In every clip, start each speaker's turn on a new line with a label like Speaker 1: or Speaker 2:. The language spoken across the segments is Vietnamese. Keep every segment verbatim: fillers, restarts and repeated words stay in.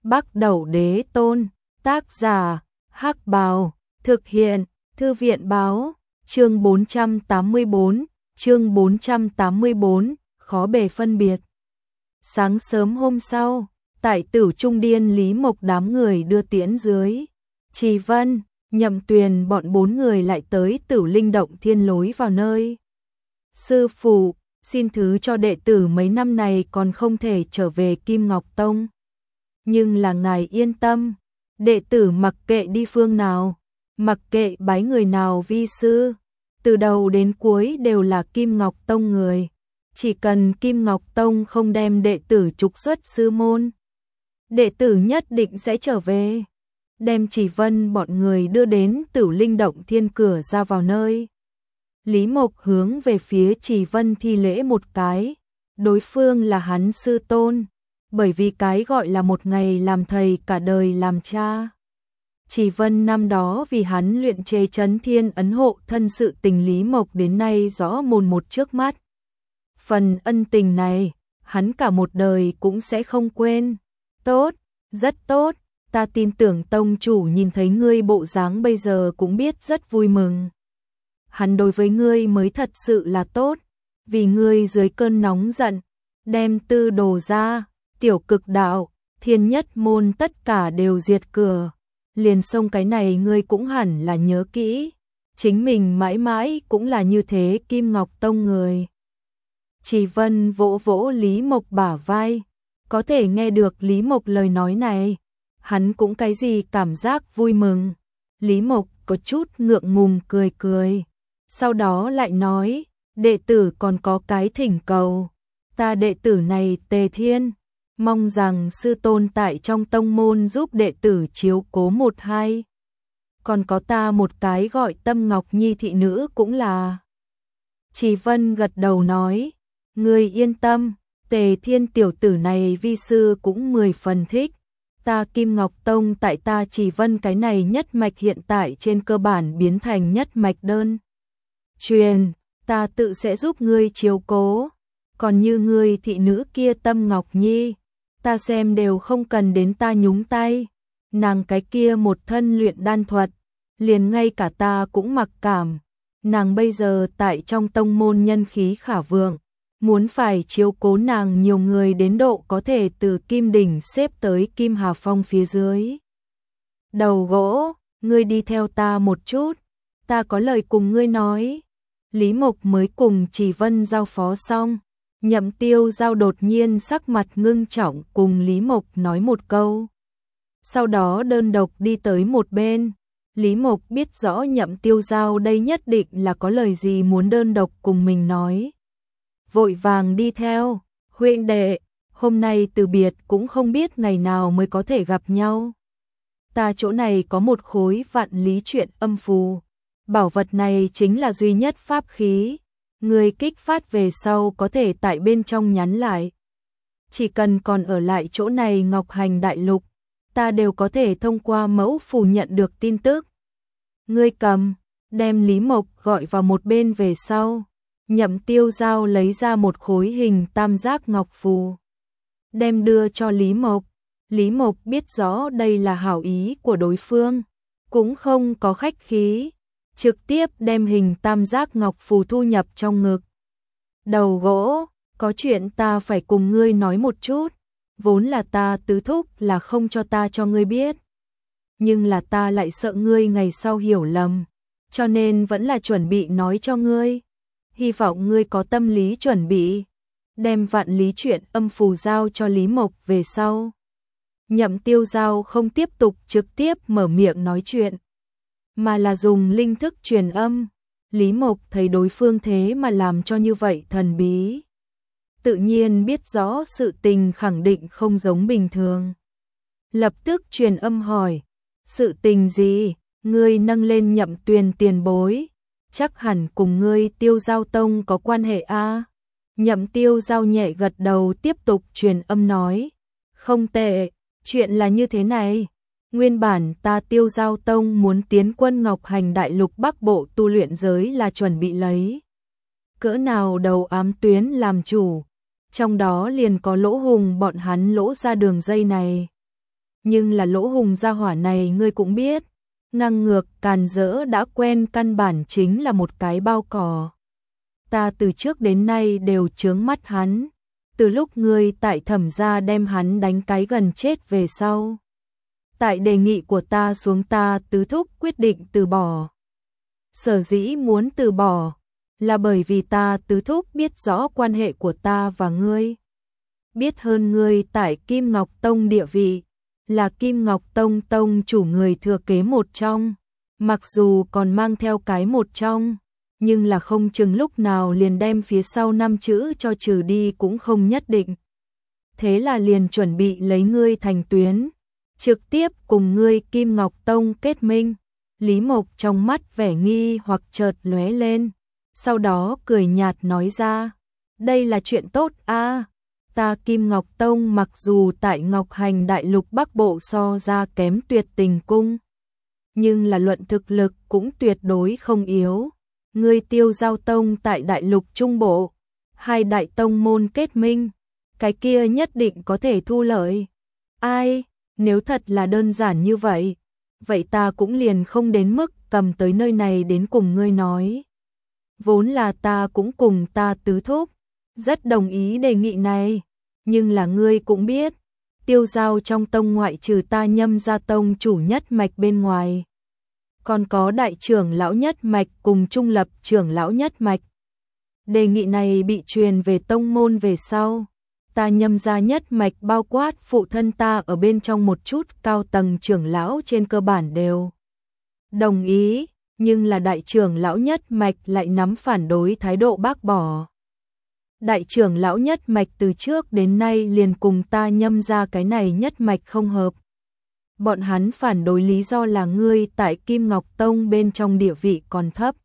Speaker 1: Bắc Đẩu Đế Tôn, tác giả, Hắc Bào, thực hiện, Thư viện báo, chương bốn trăm tám mươi bốn, chương bốn trăm tám mươi bốn, khó bề phân biệt. Sáng sớm hôm sau, tại Tử Trung Điên Lý Mộc đám người đưa tiễn dưới. Trì Vân, Nhậm Tuyền bọn bốn người lại tới Tử Linh Động Thiên lối vào nơi. Sư phụ, xin thứ cho đệ tử mấy năm này còn không thể trở về Kim Ngọc Tông. Nhưng là ngài yên tâm, đệ tử mặc kệ đi phương nào, mặc kệ bái người nào vi sư, từ đầu đến cuối đều là Kim Ngọc Tông người. Chỉ cần Kim Ngọc Tông không đem đệ tử trục xuất sư môn, đệ tử nhất định sẽ trở về. Đem Trì Vân bọn người đưa đến Tử Linh Động Thiên cửa ra vào nơi. Lý Mộc hướng về phía Trì Vân thi lễ một cái, đối phương là hắn sư tôn, bởi vì cái gọi là một ngày làm thầy cả đời làm cha. Trì Vân năm đó vì hắn luyện chế Chấn Thiên Ấn hộ thân sự tình Lý Mộc đến nay rõ mồn một trước mắt. Phần ân tình này, hắn cả một đời cũng sẽ không quên. Tốt, rất tốt, ta tin tưởng tông chủ nhìn thấy ngươi bộ dáng bây giờ cũng biết rất vui mừng. Hắn đối với ngươi mới thật sự là tốt, vì ngươi dưới cơn nóng giận, đem tư đồ ra, tiểu cực đạo, thiên nhất môn tất cả đều diệt cửa. Liền xông cái này ngươi cũng hẳn là nhớ kỹ, chính mình mãi mãi cũng là như thế Kim Ngọc Tông người. Trì Vân vỗ vỗ Lý Mộc bả vai, có thể nghe được Lý Mộc lời nói này, hắn cũng cái gì cảm giác vui mừng. Lý Mộc có chút ngượng ngùng cười cười, sau đó lại nói, đệ tử còn có cái thỉnh cầu, ta đệ tử này Tề Thiên, mong rằng sư tôn tại trong tông môn giúp đệ tử chiếu cố một hai. Còn có ta một cái gọi Tâm Ngọc Nhi thị nữ cũng là. Trì Vân gật đầu nói, ngươi yên tâm, Tề Thiên tiểu tử này vi sư cũng mười phần thích. Ta Kim Ngọc Tông tại ta Trì Vân cái này nhất mạch hiện tại trên cơ bản biến thành nhất mạch đơn truyền, ta tự sẽ giúp ngươi chiếu cố. Còn như ngươi thị nữ kia Tâm Ngọc Nhi, ta xem đều không cần đến ta nhúng tay. Nàng cái kia một thân luyện đan thuật, liền ngay cả ta cũng mặc cảm. Nàng bây giờ tại trong tông môn nhân khí khả vượng, muốn phải chiếu cố nàng nhiều người đến độ có thể từ Kim Đỉnh xếp tới Kim Hà Phong phía dưới. Đầu gỗ, ngươi đi theo ta một chút, ta có lời cùng ngươi nói. Lý Mộc mới cùng Trì Vân giao phó xong, Nhậm Tiêu Giao đột nhiên sắc mặt ngưng trọng cùng Lý Mộc nói một câu. Sau đó đơn độc đi tới một bên. Lý Mộc biết rõ Nhậm Tiêu Giao đây nhất định là có lời gì muốn đơn độc cùng mình nói. Vội vàng đi theo, huynh đệ, hôm nay từ biệt cũng không biết ngày nào mới có thể gặp nhau. Ta chỗ này có một khối vạn lý truyện âm phù, bảo vật này chính là duy nhất pháp khí. Người kích phát về sau có thể tại bên trong nhắn lại. Chỉ cần còn ở lại chỗ này Ngọc Hành Đại Lục, ta đều có thể thông qua mẫu phù nhận được tin tức. Ngươi cầm, đem Lý Mộc gọi vào một bên về sau. Nhậm Tiêu Giao lấy ra một khối hình tam giác ngọc phù, đem đưa cho Lý Mộc. Lý Mộc biết rõ đây là hảo ý của đối phương, cũng không có khách khí, trực tiếp đem hình tam giác ngọc phù thu nhập trong ngực. Đầu gỗ, có chuyện ta phải cùng ngươi nói một chút, vốn là ta tứ thúc là không cho ta cho ngươi biết. Nhưng là ta lại sợ ngươi ngày sau hiểu lầm, cho nên vẫn là chuẩn bị nói cho ngươi. Hy vọng ngươi có tâm lý chuẩn bị. Đem vạn lý truyện âm phù giao cho Lý Mộc về sau. Nhậm Tiêu Giao không tiếp tục trực tiếp mở miệng nói chuyện, mà là dùng linh thức truyền âm. Lý Mộc thấy đối phương thế mà làm cho như vậy thần bí, tự nhiên biết rõ sự tình khẳng định không giống bình thường. Lập tức truyền âm hỏi, sự tình gì, ngươi nâng lên Nhậm Tuyền tiền bối, chắc hẳn cùng ngươi Tiêu Giao Tông có quan hệ a. À? Nhậm Tiêu Giao nhẹ gật đầu tiếp tục truyền âm nói, không tệ, chuyện là như thế này. Nguyên bản ta Tiêu Giao Tông muốn tiến quân Ngọc Hành Đại Lục Bắc Bộ tu luyện giới là chuẩn bị lấy cỡ nào đầu ám tuyến làm chủ, trong đó liền có Lỗ Hùng bọn hắn lỗ ra đường dây này. Nhưng là Lỗ Hùng gia hỏa này ngươi cũng biết, ngang ngược càn rỡ đã quen, căn bản chính là một cái bao cỏ. Ta từ trước đến nay đều chướng mắt hắn, từ lúc ngươi tại Thẩm gia đem hắn đánh cái gần chết về sau. Tại đề nghị của ta xuống, ta tứ thúc quyết định từ bỏ. Sở dĩ muốn từ bỏ là bởi vì ta tứ thúc biết rõ quan hệ của ta và ngươi. Biết hơn ngươi tại Kim Ngọc Tông địa vị, là Kim Ngọc Tông tông chủ người thừa kế một trong, mặc dù còn mang theo cái một trong, nhưng là không chừng lúc nào liền đem phía sau năm chữ cho trừ đi cũng không nhất định. Thế là liền chuẩn bị lấy ngươi thành tuyến, trực tiếp cùng ngươi Kim Ngọc Tông kết minh. Lý Mộc trong mắt vẻ nghi hoặc chợt lóe lên, sau đó cười nhạt nói ra, đây là chuyện tốt a. Ta Kim Ngọc Tông mặc dù tại Ngọc Hành Đại Lục Bắc Bộ so ra kém Tuyệt Tình Cung, nhưng là luận thực lực cũng tuyệt đối không yếu. Ngươi Tiêu Giao Tông tại Đại Lục Trung Bộ, hai đại tông môn kết minh, cái kia nhất định có thể thu lợi. Ai, nếu thật là đơn giản như vậy, vậy ta cũng liền không đến mức cầm tới nơi này đến cùng ngươi nói. Vốn là ta cũng cùng ta tứ thúc rất đồng ý đề nghị này, nhưng là ngươi cũng biết, Tiêu Giao trong tông ngoại trừ ta Nhâm gia tông chủ nhất mạch bên ngoài, còn có đại trưởng lão nhất mạch cùng trung lập trưởng lão nhất mạch. Đề nghị này bị truyền về tông môn về sau, ta Nhâm gia nhất mạch bao quát phụ thân ta ở bên trong một chút cao tầng trưởng lão trên cơ bản đều đồng ý, nhưng là đại trưởng lão nhất mạch lại nắm phản đối thái độ bác bỏ. Đại trưởng lão nhất mạch từ trước đến nay liền cùng ta Nhâm gia cái này nhất mạch không hợp. Bọn hắn phản đối lý do là ngươi tại Kim Ngọc Tông bên trong địa vị còn thấp.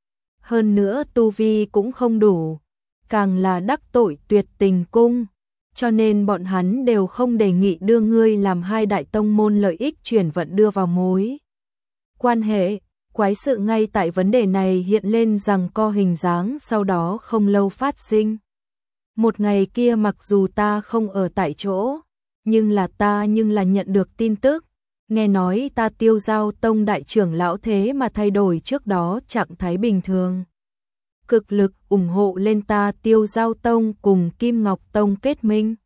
Speaker 1: Hơn nữa tu vi cũng không đủ, càng là đắc tội Tuyệt Tình Cung, cho nên bọn hắn đều không đề nghị đưa ngươi làm hai đại tông môn lợi ích chuyển vận đưa vào mối quan hệ. Quái sự ngay tại vấn đề này hiện lên rằng co hình dáng, sau đó không lâu phát sinh. Một ngày kia mặc dù ta không ở tại chỗ, nhưng là ta nhưng là nhận được tin tức, nghe nói ta Tiêu Giao Tông đại trưởng lão thế mà thay đổi trước đó trạng thái bình thường. Cực lực ủng hộ lên ta Tiêu Giao Tông cùng Kim Ngọc Tông kết minh.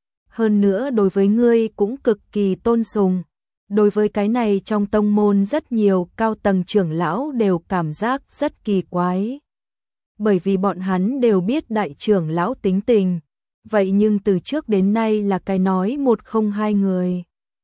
Speaker 1: Hơn nữa đối với ngươi cũng cực kỳ tôn sùng. Đối với cái này trong tông môn rất nhiều cao tầng trưởng lão đều cảm giác rất kỳ quái. Bởi vì bọn hắn đều biết đại trưởng lão tính tình, vậy nhưng từ trước đến nay là cái nói một không hai người.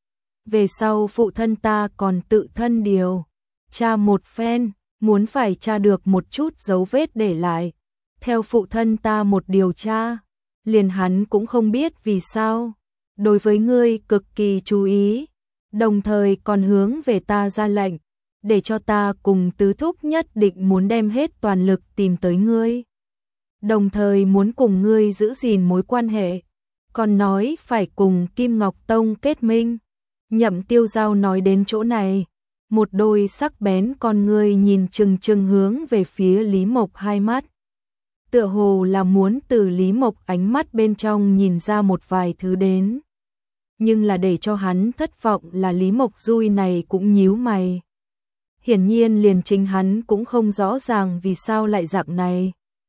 Speaker 1: Về sau phụ thân ta còn tự thân điều tra một phen, muốn phải tra được một chút dấu vết để lại. Theo phụ thân ta một điều tra, liền hắn cũng không biết vì sao, đối với ngươi cực kỳ chú ý, đồng thời còn hướng về ta ra lệnh, để cho ta cùng tứ thúc nhất định muốn đem hết toàn lực tìm tới ngươi. Đồng thời muốn cùng ngươi giữ gìn mối quan hệ, còn nói phải cùng Kim Ngọc Tông kết minh. Nhậm Tiêu Giao nói đến chỗ này, một đôi sắc bén con ngươi nhìn chừng chừng hướng về phía Lý Mộc hai mắt. Tựa hồ là muốn từ Lý Mộc ánh mắt bên trong nhìn ra một vài thứ đến. Nhưng là để cho hắn thất vọng là Lý Mộc Dui này cũng nhíu mày. Hiển nhiên liền chính hắn cũng không rõ ràng vì sao lại dạng này.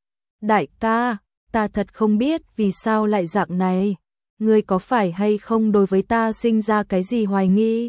Speaker 1: Đại ca, ta thật không biết vì sao lại dạng này. Ngươi có phải hay không đối với ta sinh ra cái gì hoài nghi?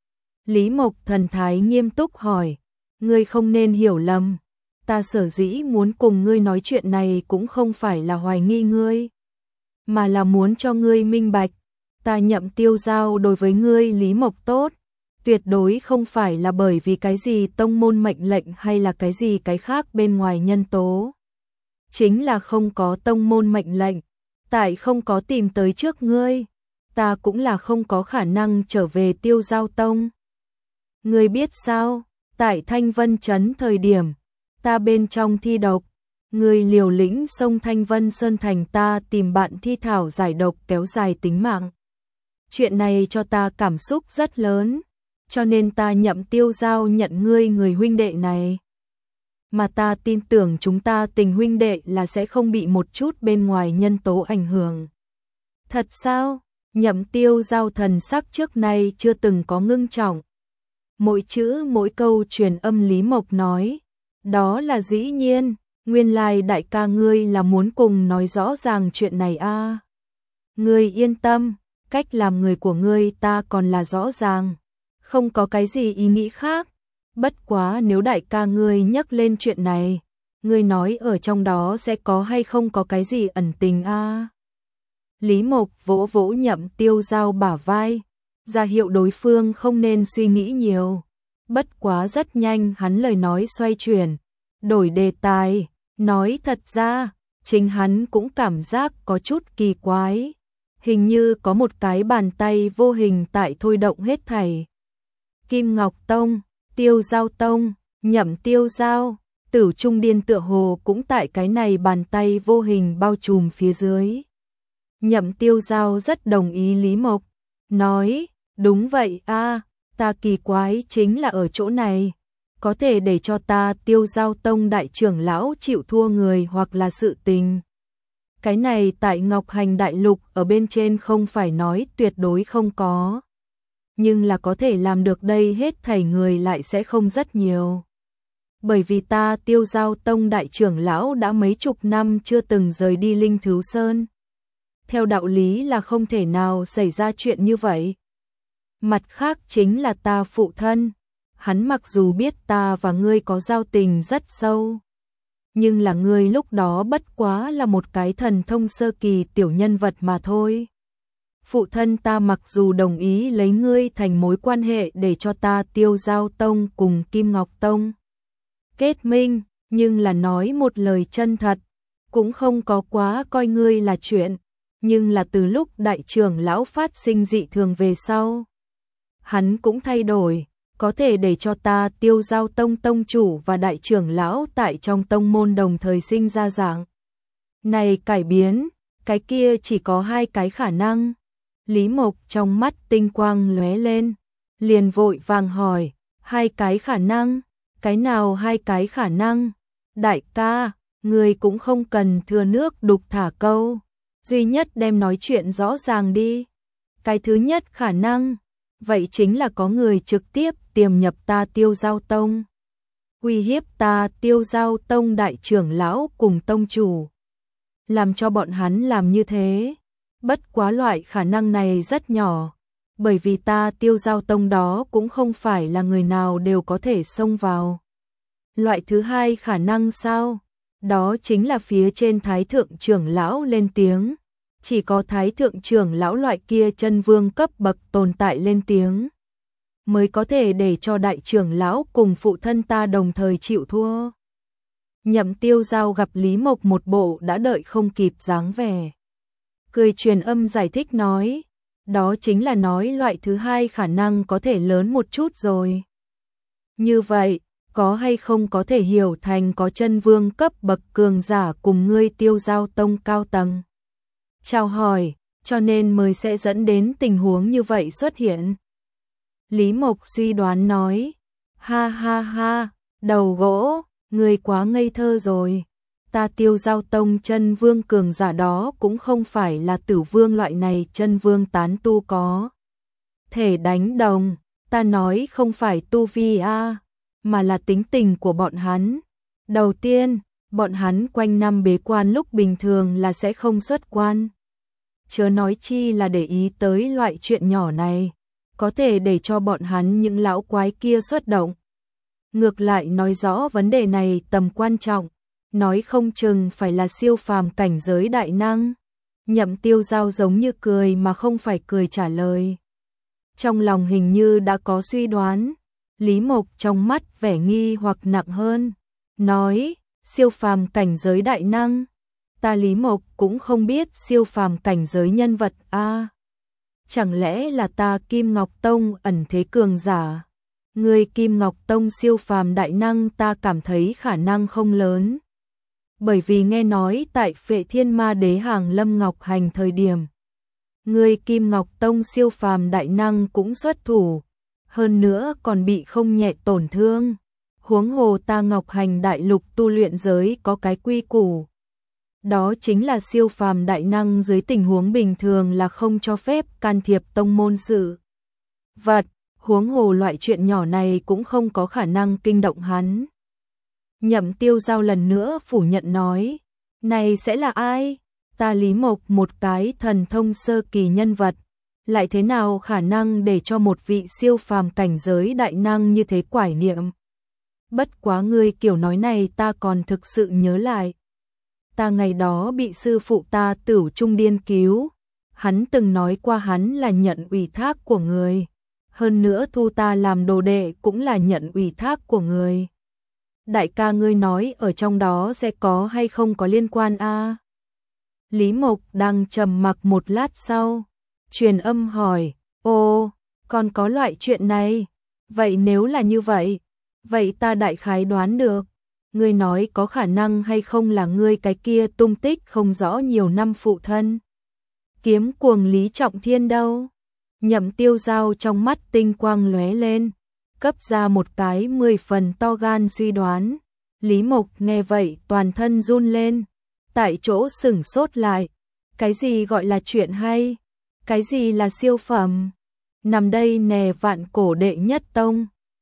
Speaker 1: Lý Mộc thần thái nghiêm túc hỏi. Ngươi không nên hiểu lầm. Ta sở dĩ muốn cùng ngươi nói chuyện này cũng không phải là hoài nghi ngươi, mà là muốn cho ngươi minh bạch. Ta Nhậm Tiêu Giao đối với ngươi Lý Mộc tốt, tuyệt đối không phải là bởi vì cái gì tông môn mệnh lệnh hay là cái gì cái khác bên ngoài nhân tố. Chính là không có tông môn mệnh lệnh, tại không có tìm tới trước ngươi, ta cũng là không có khả năng trở về Tiêu Giao Tông. Ngươi biết sao, tại Thanh Vân Trấn thời điểm, ta bên trong thi độc, ngươi liều lĩnh sông Thanh Vân Sơn thành ta tìm bạn thi thảo giải độc kéo dài tính mạng. Chuyện này cho ta cảm xúc rất lớn, cho nên ta Nhậm Tiêu Giao nhận ngươi người huynh đệ này. Mà ta tin tưởng chúng ta tình huynh đệ là sẽ không bị một chút bên ngoài nhân tố ảnh hưởng. Thật sao? Nhậm Tiêu Giao thần sắc trước nay chưa từng có ngưng trọng. Mỗi chữ mỗi câu truyền âm Lý Mộc nói, đó là dĩ nhiên, nguyên lai đại ca ngươi là muốn cùng nói rõ ràng chuyện này a. À. Ngươi yên tâm, cách làm người của ngươi ta còn là rõ ràng, không có cái gì ý nghĩ khác, bất quá nếu đại ca ngươi nhắc lên chuyện này, ngươi nói ở trong đó sẽ có hay không có cái gì ẩn tình a. À. Lý Mộc vỗ vỗ Nhậm Tiêu Giao bả vai, ra hiệu đối phương không nên suy nghĩ nhiều. Bất quá rất nhanh hắn lời nói xoay chuyển, đổi đề tài, nói thật ra, chính hắn cũng cảm giác có chút kỳ quái. Hình như có một cái bàn tay vô hình tại thôi động hết thảy. Kim Ngọc Tông, Tiêu Giao Tông, Nhậm Tiêu Giao, Tử Trung Điên tựa hồ cũng tại cái này bàn tay vô hình bao trùm phía dưới. Nhậm Tiêu Giao rất đồng ý Lý Mộc, nói, đúng vậy a, ta kỳ quái chính là ở chỗ này, có thể để cho ta Tiêu Giao Tông đại trưởng lão chịu thua người hoặc là sự tình. Cái này tại Ngọc Hành Đại Lục ở bên trên không phải nói tuyệt đối không có, nhưng là có thể làm được đây hết thảy người lại sẽ không rất nhiều. Bởi vì ta Tiêu Giao Tông đại trưởng lão đã mấy chục năm chưa từng rời đi Linh Thứu Sơn. Theo đạo lý là không thể nào xảy ra chuyện như vậy. Mặt khác chính là ta phụ thân, hắn mặc dù biết ta và ngươi có giao tình rất sâu, nhưng là ngươi lúc đó bất quá là một cái thần thông sơ kỳ tiểu nhân vật mà thôi. Phụ thân ta mặc dù đồng ý lấy ngươi thành mối quan hệ để cho ta Tiêu Giao Tông cùng Kim Ngọc Tông kết minh, nhưng là nói một lời chân thật, cũng không có quá coi ngươi là chuyện, nhưng là từ lúc đại trưởng lão phát sinh dị thường về sau, hắn cũng thay đổi, có thể để cho ta Tiêu Giao Tông tông chủ và đại trưởng lão tại trong tông môn đồng thời sinh ra dạng này cải biến, cái kia chỉ có hai cái khả năng. Lý Mộc trong mắt tinh quang lóe lên, liền vội vàng hỏi, hai cái khả năng, cái nào hai cái khả năng? Đại ca, người cũng không cần thừa nước đục thả câu, duy nhất đem nói chuyện rõ ràng đi. Cái thứ nhất khả năng, vậy chính là có người trực tiếp tiềm nhập ta Tiêu Giao Tông, uy hiếp ta Tiêu Giao Tông đại trưởng lão cùng tông chủ, làm cho bọn hắn làm như thế. Bất quá loại khả năng này rất nhỏ, bởi vì ta Tiêu Giao Tông đó cũng không phải là người nào đều có thể xông vào. Loại thứ hai khả năng sao? Đó chính là phía trên thái thượng trưởng lão lên tiếng. Chỉ có thái thượng trưởng lão loại kia chân vương cấp bậc tồn tại lên tiếng, mới có thể để cho đại trưởng lão cùng phụ thân ta đồng thời chịu thua. Nhậm Tiêu Giao gặp Lý Mộc một bộ đã đợi không kịp dáng vẻ, cười truyền âm giải thích nói, đó chính là nói loại thứ hai khả năng có thể lớn một chút rồi. Như vậy, có hay không có thể hiểu thành có chân vương cấp bậc cường giả cùng ngươi Tiêu Giao Tông cao tầng chào hỏi, cho nên mới sẽ dẫn đến tình huống như vậy xuất hiện. Lý Mộc suy đoán nói, ha ha ha, đầu gỗ, ngươi quá ngây thơ rồi. Ta Tiêu Giao Tông chân vương cường giả đó cũng không phải là tử vương loại này chân vương tán tu có thể đánh đồng, ta nói không phải tu vi a, mà là tính tình của bọn hắn. Đầu tiên, bọn hắn quanh năm bế quan lúc bình thường là sẽ không xuất quan. Chớ nói chi là để ý tới loại chuyện nhỏ này, có thể để cho bọn hắn những lão quái kia xuất động. Ngược lại nói rõ vấn đề này tầm quan trọng, nói không chừng phải là siêu phàm cảnh giới đại năng. Nhậm Tiêu Giao giống như cười mà không phải cười trả lời. Trong lòng hình như đã có suy đoán, Lý Mộc trong mắt vẻ nghi hoặc nặng hơn, nói, siêu phàm cảnh giới đại năng, ta Lý Mộc cũng không biết siêu phàm cảnh giới nhân vật a. À, chẳng lẽ là ta Kim Ngọc Tông ẩn thế cường giả? Người Kim Ngọc Tông siêu phàm đại năng ta cảm thấy khả năng không lớn. Bởi vì nghe nói tại Phệ Thiên Ma Đế hàng Lâm Ngọc Hành thời điểm, người Kim Ngọc Tông siêu phàm đại năng cũng xuất thủ, hơn nữa còn bị không nhẹ tổn thương. Huống hồ ta Ngọc Hành Đại Lục tu luyện giới có cái quy củ, Đó chính là siêu phàm đại năng dưới tình huống bình thường là không cho phép can thiệp tông môn sự vật, huống hồ loại chuyện nhỏ này cũng không có khả năng kinh động hắn. Nhậm Tiêu Giao lần nữa phủ nhận nói, này sẽ là ai? Ta Lý Mộc một cái thần thông sơ kỳ nhân vật, lại thế nào khả năng để cho một vị siêu phàm cảnh giới đại năng như thế quải niệm. Bất quá ngươi kiểu nói này ta còn thực sự nhớ lại. Ta ngày đó bị sư phụ ta Tửu Trung Điên cứu, hắn từng nói qua hắn là nhận ủy thác của người, hơn nữa thu ta làm đồ đệ cũng là nhận ủy thác của người. Đại ca ngươi nói ở trong đó sẽ có hay không có liên quan a? Lý Mộc đang trầm mặc một lát sau, truyền âm hỏi, ô, còn có loại chuyện này, vậy nếu là như vậy, vậy ta đại khái đoán được, ngươi nói có khả năng hay không là ngươi cái kia tung tích không rõ nhiều năm phụ thân. Kiếm cuồng Lý Trọng Thiên đâu? Nhậm Tiêu Giao trong mắt tinh quang lóe lên, cấp ra một cái mười phần to gan suy đoán. Lý Mộc nghe vậy toàn thân run lên, tại chỗ sửng sốt lại. Cái gì gọi là chuyện hay? Cái gì là siêu phẩm? Nằm đây nè vạn cổ đệ nhất tông.